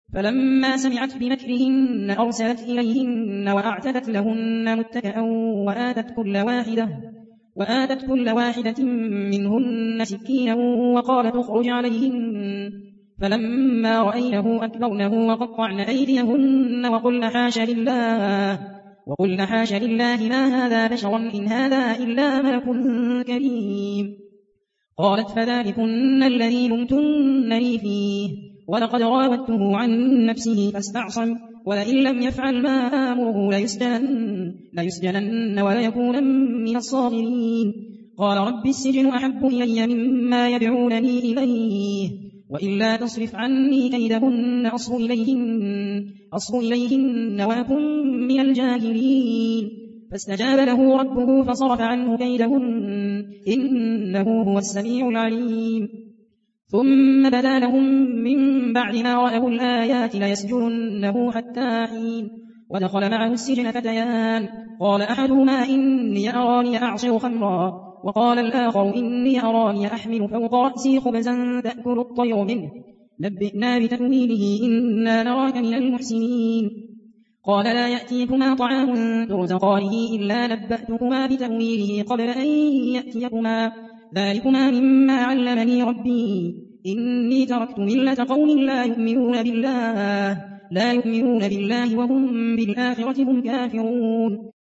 فلما سمعت بمكرهن أرسلت إليهن وأعتدت لهن متكئا وآتت كل واحدة منهن سكينا وقالت اخرج عليهن. فلما رأينه أكبرنه وقطعن أيديهن وقلن حاش لله ما هذا بشرا إن هذا إلا ملك كريم. قالت فذلكن الذي لمتنني فيه ولقد راودته عن نفسه فاستعصم ولئن لم يفعل ما آمره ليسجنن وليكون من الصاغرين. قال رب السجن أحب إلي مما يدعونني إليه وإلا تصرف عني كيدهن أصب إليهن وأكن من الجاهلين. فاستجاب له ربه فصرف عنه كيدهن إنه هو السميع العليم. ثم بدا لهم من بعد ما رأوا الآيات ليسجننه حتى حين. ودخل معه السجن فتيان قال أحدهما إني أراني أعصر خمرا وقال الآخر إني أراني أحمل فوق رأسي خبزا تأكل الطير منه نبئنا بتأويله إنا نراك من المحسنين. قال لا يأتيكما طعام ترزقانه إلا نبأتكما بتأويله قبل أن يأتيكما ذلكما مما علمني ربي إني تركت ملة قوم لا يؤمنون بالله وهم بالآخرة هم كافرون.